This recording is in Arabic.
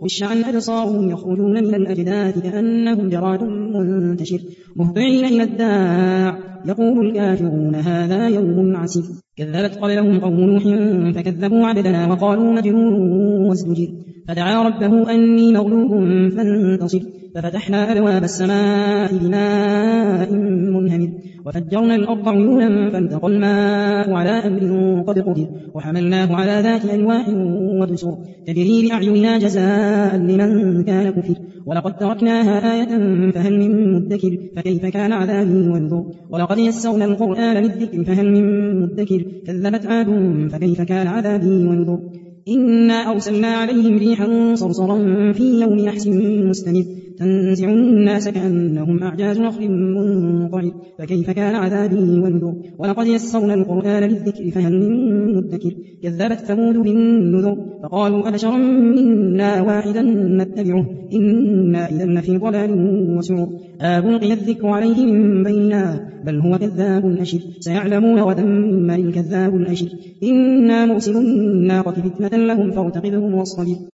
خش عن أبصارهم يخرجون من الأجداث كأنهم جراد منتشر مهطعين إلى الداع يقول الكافرون هذا يوم عسير كذبت قبلهم قوم نوح فكذبوا عبدنا وقالوا مجنون وازدجر فدعا ربه أني مغلوب فانتصر ففتحنا أبواب السماء بماء منهمر وفجرنا الأرض عيونا فالتقى الماء على أمر قد قدر وحملناه على ذات ألواح ودسر تجري بأعيننا جزاء لمن كان كفر ولقد تركناها آية فهل من مدكر فكيف كان عذابي ونذر ولقد يسرنا القرآن للذكر فهل من مدكر كذبت عاد فكيف كان عذابي ونذر إنا أرسلنا عليهم ريحا صرصرا في يوم نحس مستمر تنزع الناس كأنهم أعجاز نخل منقعر فكيف كان عذابي ونذر ولقد يسرنا القرآن للذكر فهل من مدكر كذبت ثمود بالنذر فقالوا أبشرا منا واحدا نتبعه إنا إذا لفي ضلال وسعر ألقي الذكر عليه من بيننا بل هو كذاب أشر سيعلمون غدا من الكذاب الأشر إنا مرسل الناقة فتنة لهم فارتقبهم واصطبر